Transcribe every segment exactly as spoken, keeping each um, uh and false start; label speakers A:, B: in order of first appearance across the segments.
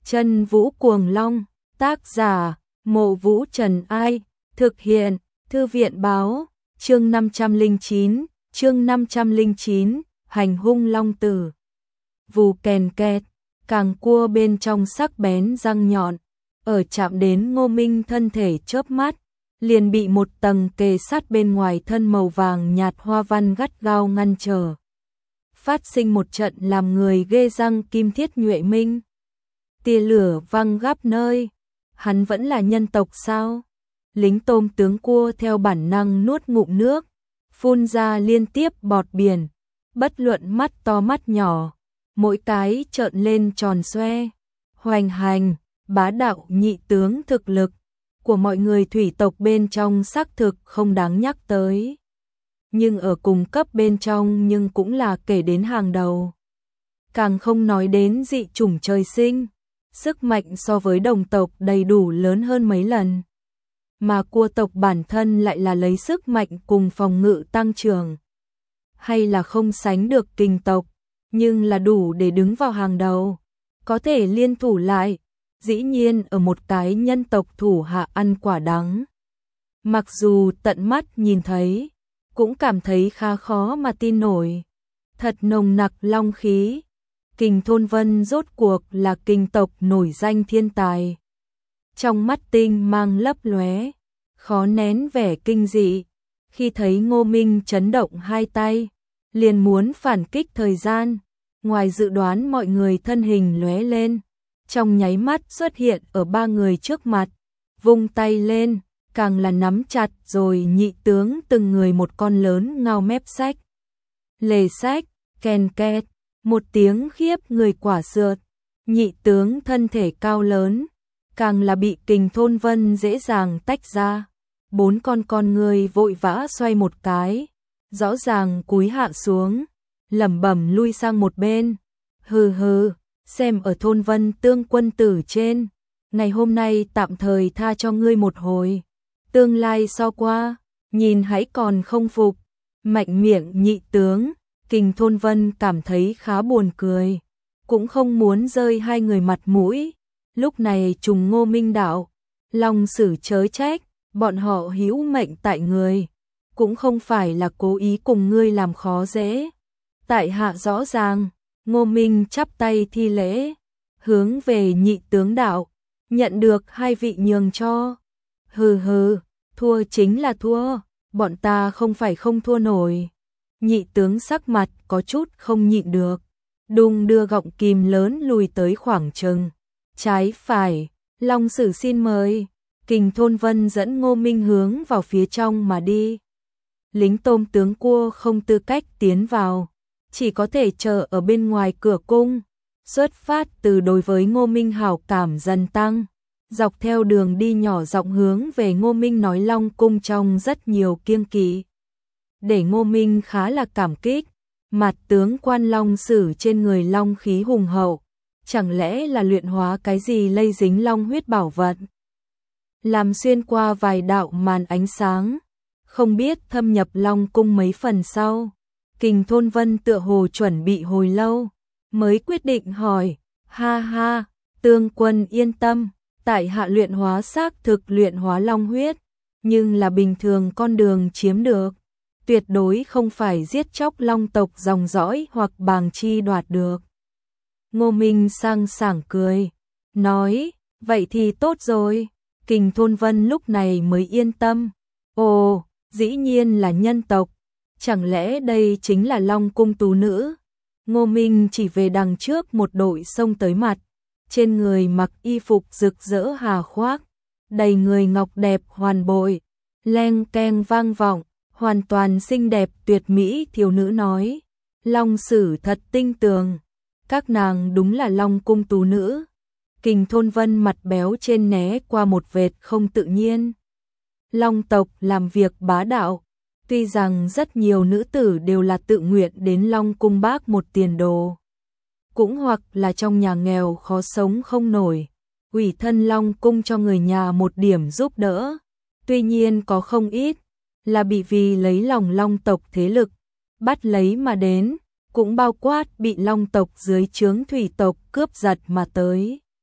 A: Chân Vũ Cuồng Long, tác giả, Mộ Vũ Trần Ai, thực hiện, Thư viện Báo, chương năm trăm lẻ chín, chương năm trăm lẻ chín, Hành hung long tử. Vù kèn kẹt, càng cua bên trong sắc bén răng nhọn, ở chạm đến Ngô Minh thân thể chớp mắt, liền bị một tầng kề sát bên ngoài thân màu vàng nhạt hoa văn gắt gao ngăn trở. Phát sinh một trận làm người ghê răng kim thiết nhuệ minh. Tia lửa văng khắp nơi, hắn vẫn là nhân tộc sao? Lính tôm tướng cua theo bản năng nuốt ngụm nước, phun ra liên tiếp bọt biển, bất luận mắt to mắt nhỏ, mỗi cái trợn lên tròn xoe. Hoành hành, bá đạo nhị tướng thực lực của mọi người thủy tộc bên trong xác thực không đáng nhắc tới. Nhưng ở cùng cấp bên trong nhưng cũng là kể đến hàng đầu. Càng không nói đến dị chủng trời sinh, sức mạnh so với đồng tộc đầy đủ lớn hơn mấy lần. Mà cua tộc bản thân lại là lấy sức mạnh cùng phòng ngự tăng trưởng. Hay là không sánh được kình tộc, nhưng là đủ để đứng vào hàng đầu. Có thể liên thủ lại, dĩ nhiên ở một cái nhân tộc thủ hạ ăn quả đắng. Mặc dù tận mắt nhìn thấy, cũng cảm thấy khá khó mà tin nổi. Thật nồng nặc long khí. Kình Thôn Vân rốt cuộc là kình tộc nổi danh thiên tài. Trong mắt tinh mang lấp lóe, khó nén vẻ kinh dị. Khi thấy Ngô Minh chấn động hai tay, liền muốn phản kích thời gian. Ngoài dự đoán mọi người thân hình lóe lên, trong nháy mắt xuất hiện ở ba người trước mặt, vung tay lên, càng là nắm chặt rồi nhị tướng từng người một con lớn ngao mép sách. Lề sách, kèn kẹt, một tiếng khiếp người quả sượt, nhị tướng thân thể cao lớn, càng là bị Kình Thôn Vân dễ dàng tách ra. Bốn con con người vội vã xoay một cái, rõ ràng cúi hạ xuống, lẩm bẩm lui sang một bên. Hừ hừ, xem ở Thôn Vân tương quân tử trên, ngày hôm nay tạm thời tha cho ngươi một hồi. Tương lai so qua, nhìn hãy còn không phục. Mạnh miệng nhị tướng, Kình Thôn Vân cảm thấy khá buồn cười, cũng không muốn rơi hai người mặt mũi. Lúc này trùng Ngô Minh đạo, lòng sử chớ trách, bọn họ hữu mệnh tại người, cũng không phải là cố ý cùng ngươi làm khó dễ. Tại hạ rõ ràng. Ngô Minh chắp tay thi lễ, hướng về nhị tướng đạo, nhận được hai vị nhường cho. Hừ hừ, thua chính là thua, bọn ta không phải không thua nổi. Nhị tướng sắc mặt có chút không nhịn được, đùng đưa gọng kìm lớn lùi tới khoảng chừng. Trái phải, Long Sử xin mời. Kình Thôn Vân dẫn Ngô Minh hướng vào phía trong mà đi. Lính tôm tướng cua không tư cách tiến vào, chỉ có thể chờ ở bên ngoài cửa cung. Xuất phát từ đối với Ngô Minh hảo cảm dần tăng, dọc theo đường đi nhỏ giọng hướng về Ngô Minh nói Long cung trong rất nhiều kiêng kỵ. Để Ngô Minh khá là cảm kích, mặt tướng quan Long Sử trên người long khí hùng hậu, chẳng lẽ là luyện hóa cái gì lây dính long huyết bảo vật, làm xuyên qua vài đạo màn ánh sáng, không biết thâm nhập Long cung mấy phần sau. Kình Thôn Vân tựa hồ chuẩn bị hồi lâu, mới quyết định hỏi. Ha ha, tướng quân yên tâm, tại hạ luyện hóa xác thực luyện hóa long huyết, nhưng là bình thường con đường chiếm được, tuyệt đối không phải giết chóc long tộc dòng dõi hoặc bàng chi đoạt được. Ngô Minh sang sảng cười, nói, vậy thì tốt rồi. Kình Thôn Vân lúc này mới yên tâm. Ồ, dĩ nhiên là nhân tộc. Chẳng lẽ đây chính là Long cung tú nữ? Ngô Minh chỉ về đằng trước một đội xông tới mặt, trên người mặc y phục rực rỡ hà khoác, đầy người ngọc đẹp hoàn bội, leng keng vang vọng, hoàn toàn xinh đẹp tuyệt mỹ thiếu nữ nói. Long Sử thật tinh tường, các nàng đúng là Long cung tú nữ. Kình Thôn Vân mặt béo trên né qua một vệt không tự nhiên. Long tộc làm việc bá đạo. Tuy rằng rất nhiều nữ tử đều là tự nguyện đến Long cung bác một tiền đồ, cũng hoặc là trong nhà nghèo khó sống không nổi, ủy thân Long cung cho người nhà một điểm giúp đỡ. Tuy nhiên có không ít là bị vì lấy lòng Long tộc thế lực bắt lấy mà đến, cũng bao quát bị Long tộc dưới trướng thủy tộc cướp giật mà tới.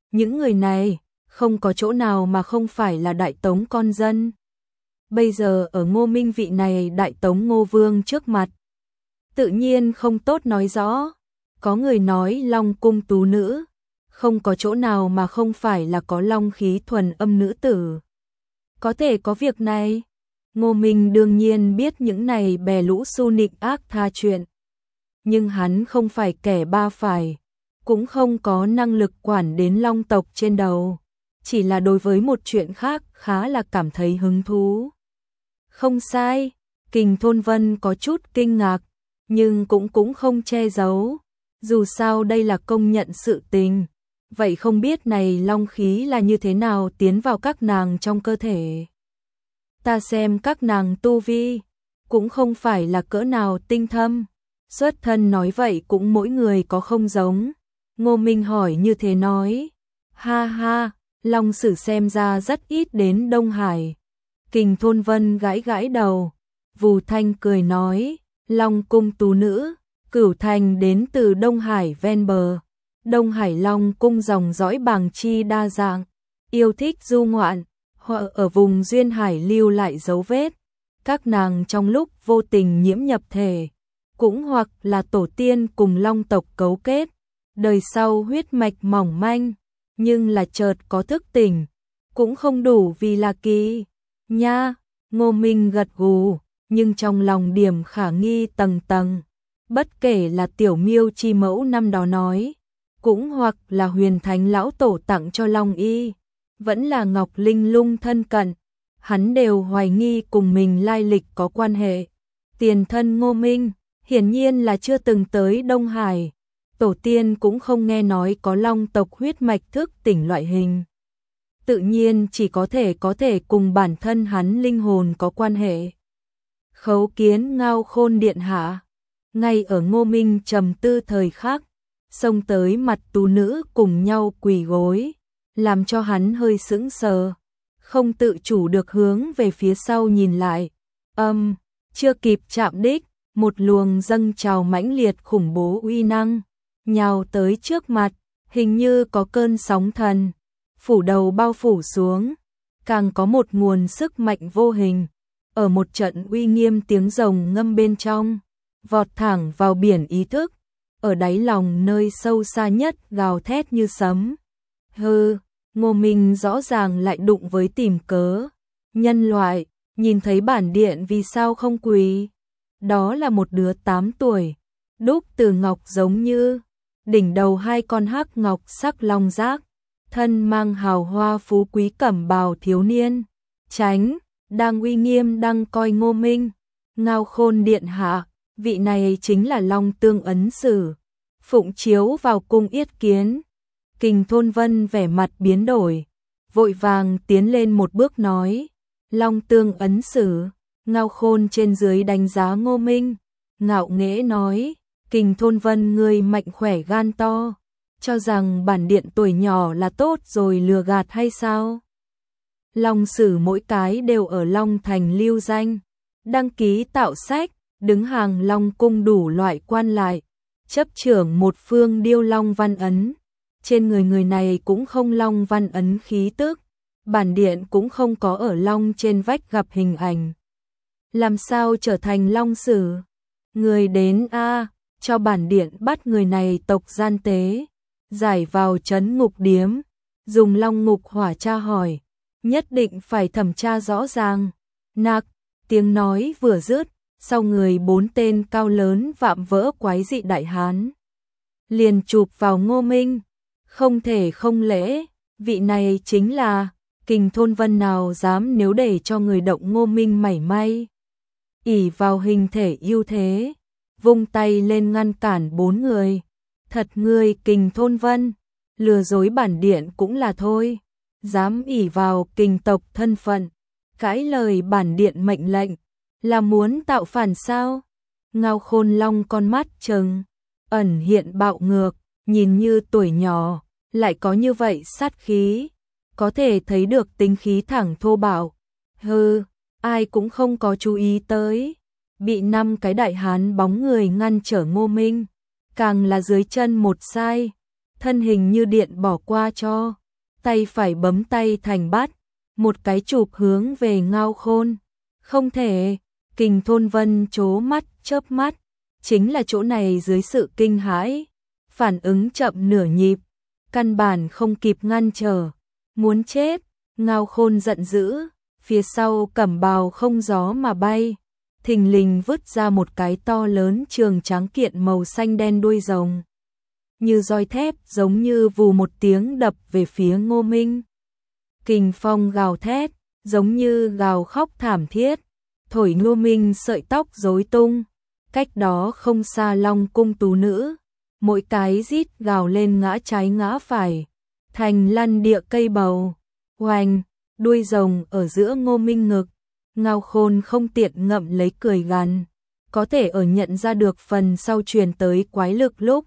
A: những người này không có chỗ nào mà không phải là Đại Tống con dân. Bây giờ ở Ngô Minh vị này Đại Tống Ngô Vương trước mặt, tự nhiên không tốt nói rõ. Có người nói Long cung tú nữ, không có chỗ nào mà không phải là có long khí thuần âm nữ tử. Có thể có việc này. Ngô Minh đương nhiên biết những này bè lũ su nịnh ác tha chuyện. Nhưng hắn không phải kẻ ba phải, cũng không có năng lực quản đến long tộc trên đầu. Chỉ là đối với một chuyện khác khá là cảm thấy hứng thú. Không sai, Kình Thôn Vân có chút kinh ngạc, nhưng cũng cũng không che giấu. Dù sao đây là công nhận sự tình. Vậy không biết này long khí là như thế nào tiến vào các nàng trong cơ thể? Ta xem các nàng tu vi, cũng không phải là cỡ nào tinh thâm. Xuất thân nói vậy cũng mỗi người có không giống. Ngô Minh hỏi như thế nói. Ha ha, Long Sử xem ra rất ít đến Đông Hải. Kình Thôn Vân gãi gãi đầu. Vù Thanh cười nói, Long cung tú nữ, Cửu Thành đến từ Đông Hải ven bờ. Đông Hải Long cung dòng dõi bàng chi đa dạng, yêu thích du ngoạn, họ ở vùng duyên hải lưu lại dấu vết. Các nàng trong lúc vô tình nhiễm nhập thể, cũng hoặc là tổ tiên cùng long tộc cấu kết, đời sau huyết mạch mỏng manh, nhưng là chợt có thức tỉnh, cũng không đủ vì là kỳ. Nha, Ngô Minh gật gù, nhưng trong lòng điểm khả nghi tầng tầng. Bất kể là tiểu miêu chi mẫu năm đó nói, cũng hoặc là huyền thánh lão tổ tặng cho Long Y, vẫn là Ngọc Linh Lung thân cận, hắn đều hoài nghi cùng mình lai lịch có quan hệ. Tiền thân Ngô Minh, hiển nhiên là chưa từng tới Đông Hải, tổ tiên cũng không nghe nói có long tộc huyết mạch thức tỉnh loại hình. Tự nhiên chỉ có thể có thể cùng bản thân hắn linh hồn có quan hệ. Khấu Kiến Ngao Khôn điện hạ, ngay ở Ngô Minh trầm tư thời khắc, xông tới mặt tú nữ cùng nhau quỳ gối, làm cho hắn hơi sững sờ, không tự chủ được hướng về phía sau nhìn lại. Âm, chưa kịp chạm đích, một luồng dâng trào mãnh liệt khủng bố uy năng, nhào tới trước mặt, hình như có cơn sóng thần, phủ đầu bao phủ xuống, càng có một nguồn sức mạnh vô hình, ở một trận uy nghiêm tiếng rồng ngâm bên trong, vọt thẳng vào biển ý thức, ở đáy lòng nơi sâu xa nhất gào thét như sấm. Hừ, Ngô Minh rõ ràng lại đụng với tìm cớ. Nhân loại, nhìn thấy bản điện vì sao không quỳ? Đó là một đứa tám tuổi, đúc từ ngọc giống như, đỉnh đầu hai con hắc ngọc sắc long giác, thân mang hào hoa phú quý cẩm bào thiếu niên. Tránh, đang uy nghiêm đang coi Ngô Minh. Ngao Khôn điện hạ, vị này chính là Long Tương ấn sử, phụng chiếu vào cung yết kiến. Kình Thôn Vân vẻ mặt biến đổi, vội vàng tiến lên một bước nói, Long Tương ấn sử. Ngao Khôn trên dưới đánh giá Ngô Minh, ngạo nghễ nói, Kình Thôn Vân ngươi mạnh khỏe gan to, cho rằng bản điện tuổi nhỏ là tốt rồi lừa gạt hay sao? Long sử mỗi cái đều ở Long Thành lưu danh, đăng ký tạo sách, đứng hàng Long cung đủ loại quan lại, chấp trưởng một phương điêu long văn ấn. Trên người người này cũng không long văn ấn khí tức, bản điện cũng không có ở long trên vách gặp hình ảnh. Làm sao trở thành long sử? Người đến a, cho bản điện bắt người này tộc gian tế, giải vào trấn ngục điếm, dùng long ngục hỏa tra hỏi, nhất định phải thẩm tra rõ ràng. Nạc, tiếng nói vừa dứt, sau người bốn tên cao lớn vạm vỡ quái dị đại hán liền chụp vào Ngô Minh. Không thể không lễ, vị này chính là Kình Thôn Vân, nào dám nếu để cho người động Ngô Minh mảy may. Ỷ vào hình thể ưu thế, vung tay lên ngăn cản bốn người. Thật ngươi Kình Thôn Vân, lừa dối bản điện cũng là thôi, dám ỷ vào Kình tộc thân phận, cãi lời bản điện mệnh lệnh, là muốn tạo phản sao? Ngao Khôn Long con mắt trừng, ẩn hiện bạo ngược, nhìn như tuổi nhỏ, lại có như vậy sát khí, có thể thấy được tính khí thẳng thô bạo. Hừ, ai cũng không có chú ý tới, bị năm cái đại hán bóng người ngăn trở Ngô Minh, càng là dưới chân một sai, thân hình như điện bỏ qua cho. tay phải bấm tay thành bát, một cái chụp hướng về Ngao Khôn. Không thể, Kình Thôn Vân trố mắt, chớp mắt, chính là chỗ này dưới sự kinh hãi, phản ứng chậm nửa nhịp, căn bản không kịp ngăn trở, muốn chết. Ngao Khôn giận dữ, phía sau cẩm bào không gió mà bay, thình lình vứt ra một cái to lớn trường tráng kiện màu xanh đen đuôi rồng. Như roi thép, giống như vù một tiếng đập về phía Ngô Minh. Kình phong gào thét, giống như gào khóc thảm thiết, thổi Ngô Minh sợi tóc rối tung. Cách đó không xa Long cung tú nữ, mỗi cái rít gào lên ngã trái ngã phải, thành lăn địa cây bầu. Oanh, đuôi rồng ở giữa Ngô Minh ngực, Ngao Khôn không tiện ngậm lấy cười gằn, có thể ở nhận ra được phần sau truyền tới quái lực lúc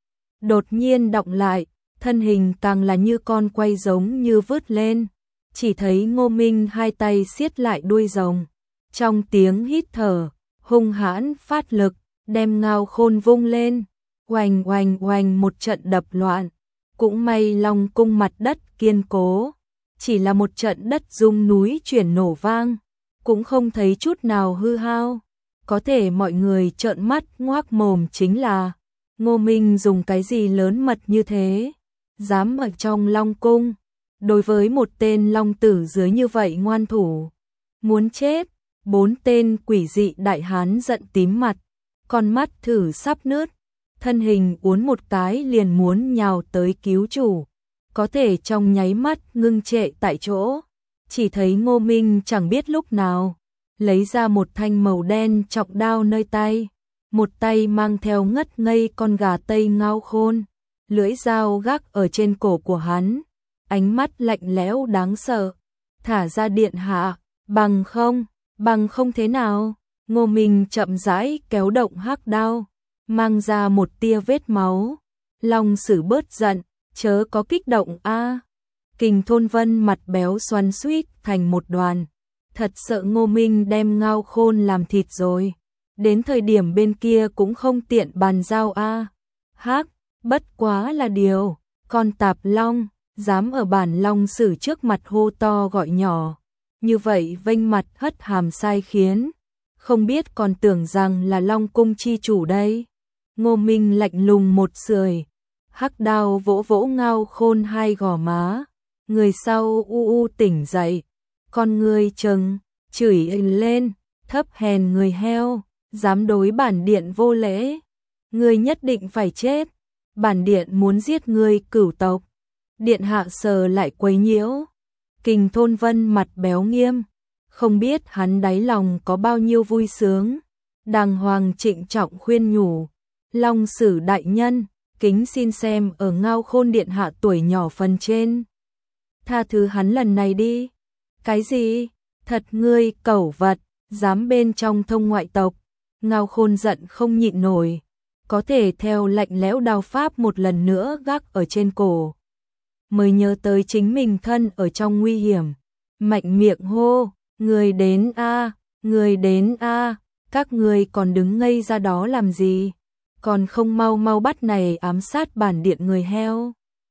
A: đột nhiên động lại, thân hình càng là như con quay giống như vứt lên, chỉ thấy Ngô Minh hai tay siết lại đuôi rồng, trong tiếng hít thở hung hãn phát lực, đem Ngao Khôn vung lên, oanh oanh oanh một trận đập loạn. Cũng may Long cung mặt đất kiên cố, chỉ là một trận đất rung núi chuyển nổ vang, cũng không thấy chút nào hư hao. Có thể mọi người trợn mắt ngoác mồm chính là Ngô Minh dùng cái gì lớn mật như thế, dám ở trong Long cung, đối với một tên long tử dưới như vậy ngoan thủ, muốn chết. Bốn tên quỷ dị đại hán giận tím mặt, con mắt thử sắp nứt, thân hình uốn một cái liền muốn nhào tới cứu chủ, có thể trong nháy mắt ngưng trệ tại chỗ, chỉ thấy Ngô Minh chẳng biết lúc nào lấy ra một thanh màu đen trọng đao nơi tay, một tay mang theo ngất ngây con gà Tây Ngao Khôn, lưỡi dao gác ở trên cổ của hắn, ánh mắt lạnh lẽo đáng sợ, thả ra điện hạ, bằng không, bằng không thế nào. Ngô Minh chậm rãi kéo động hắc đao, mang ra một tia vết máu. Long Sử bớt giận, chớ có kích động a. À. Kình Thôn Vân mặt béo xoắn xuýt thành một đoàn, thật sợ Ngô Minh đem Ngao Khôn làm thịt rồi. Đến thời điểm bên kia cũng không tiện bàn giao a. À. Hắc, bất quá là điều, con tạp long, dám ở bản Long Sử trước mặt hô to gọi nhỏ, như vậy vênh mặt hất hàm sai khiến, không biết còn tưởng rằng là Long cung chi chủ đây. Ngô Minh lạnh lùng một sưởi, hắc đao vỗ vỗ Ngao Khôn hai gò má, người sau u u tỉnh dậy, con người trừng, chửi lên, thấp hèn người heo, dám đối bản điện vô lễ, ngươi nhất định phải chết, bản điện muốn giết ngươi cửu tộc. Điện hạ sờ lại quấy nhiễu. Kình Thôn Vân mặt béo nghiêm, không biết hắn đáy lòng có bao nhiêu vui sướng, đàng hoàng trịnh trọng khuyên nhủ, Long Sử đại nhân, kính xin xem ở Ngao Khôn điện hạ tuổi nhỏ phần trên, tha thứ hắn lần này đi. Cái gì? Thật ngươi cẩu vật, dám bên trong thông ngoại tộc. Ngao Khôn giận không nhịn nổi, có thể theo lạnh lẽo đao pháp một lần nữa gác ở trên cổ, mới nhớ tới chính mình thân ở trong nguy hiểm, mạnh miệng hô, người đến a, người đến a, các người còn đứng ngây ra đó làm gì, còn không mau mau bắt này ám sát bản điện người heo.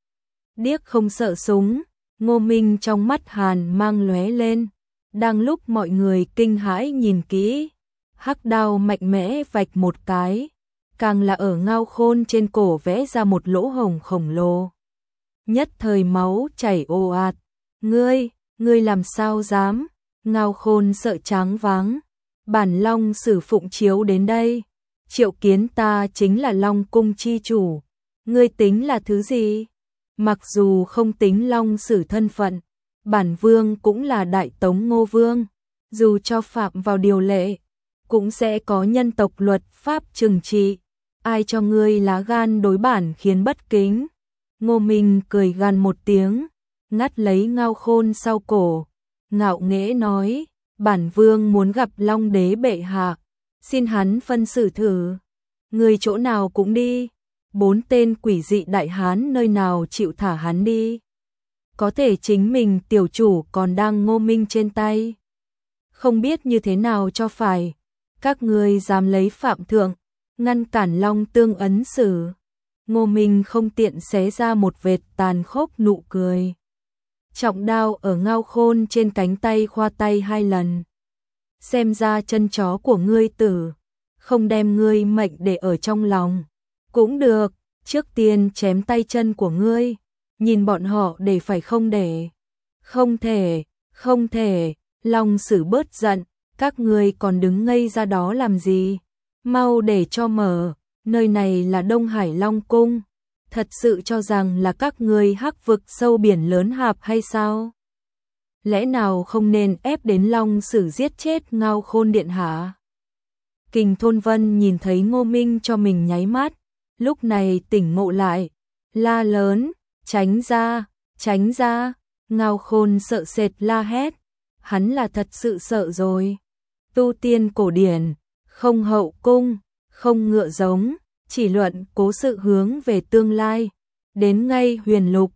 A: Điếc không sợ súng, Ngô Minh trong mắt hàn mang lóe lên, đang lúc mọi người kinh hãi nhìn kỹ, hắc đao mạnh mẽ vạch một cái, càng là ở Ngao Khôn trên cổ vẽ ra một lỗ hổng khổng lồ. Nhất thời máu chảy ồ ạt, ngươi, ngươi làm sao dám, Ngao Khôn sợ tráng váng, bản Long Sử phụng chiếu đến đây, triệu kiến ta chính là Long cung chi chủ, ngươi tính là thứ gì? Mặc dù không tính Long Sử thân phận, bản vương cũng là Đại Tống Ngô Vương, dù cho phạm vào điều lệ, cũng sẽ có nhân tộc luật pháp trừng trị, ai cho ngươi lá gan đối bản khiến bất kính. Ngô Minh cười gằn một tiếng, ngắt lấy Ngao Khôn sau cổ, ngạo nghễ nói, bản vương muốn gặp Long đế bệ hạ, xin hắn phân xử thử, người chỗ nào cũng đi, bốn tên quỷ dị đại hán nơi nào chịu thả hắn đi. Có thể chính mình tiểu chủ còn đang Ngô Minh trên tay, không biết như thế nào cho phải, các ngươi dám lấy phạm thượng, ngăn cản Long tương ấn xử. Ngô Minh không tiện xé ra một vệt tàn khốc nụ cười. trọng đao ở Ngao Khôn trên cánh tay khoa tay hai lần. Xem ra chân chó của ngươi tử, không đem ngươi mệnh để ở trong lòng. Cũng được, trước tiên chém tay chân của ngươi, nhìn bọn họ để phải không để. Không thể, không thể, Long Sử bớt giận, các ngươi còn đứng ngây ra đó làm gì? Mau để cho mở, nơi này là Đông Hải Long Cung. Thật sự cho rằng là các ngươi hắc vực sâu biển lớn hạp hay sao? Lẽ nào không nên ép đến Long Sử giết chết Ngao Khôn điện hạ? Kình Thôn Vân nhìn thấy Ngô Minh cho mình nháy mắt, lúc này tỉnh ngộ lại, la lớn, tránh ra, tránh ra. Ngao Khôn sợ sệt la hét, hắn là thật sự sợ rồi. Tu tiên cổ điển, không hậu cung, không ngựa giống, chỉ luận cố sự hướng về tương lai. Đến ngay huyền lục,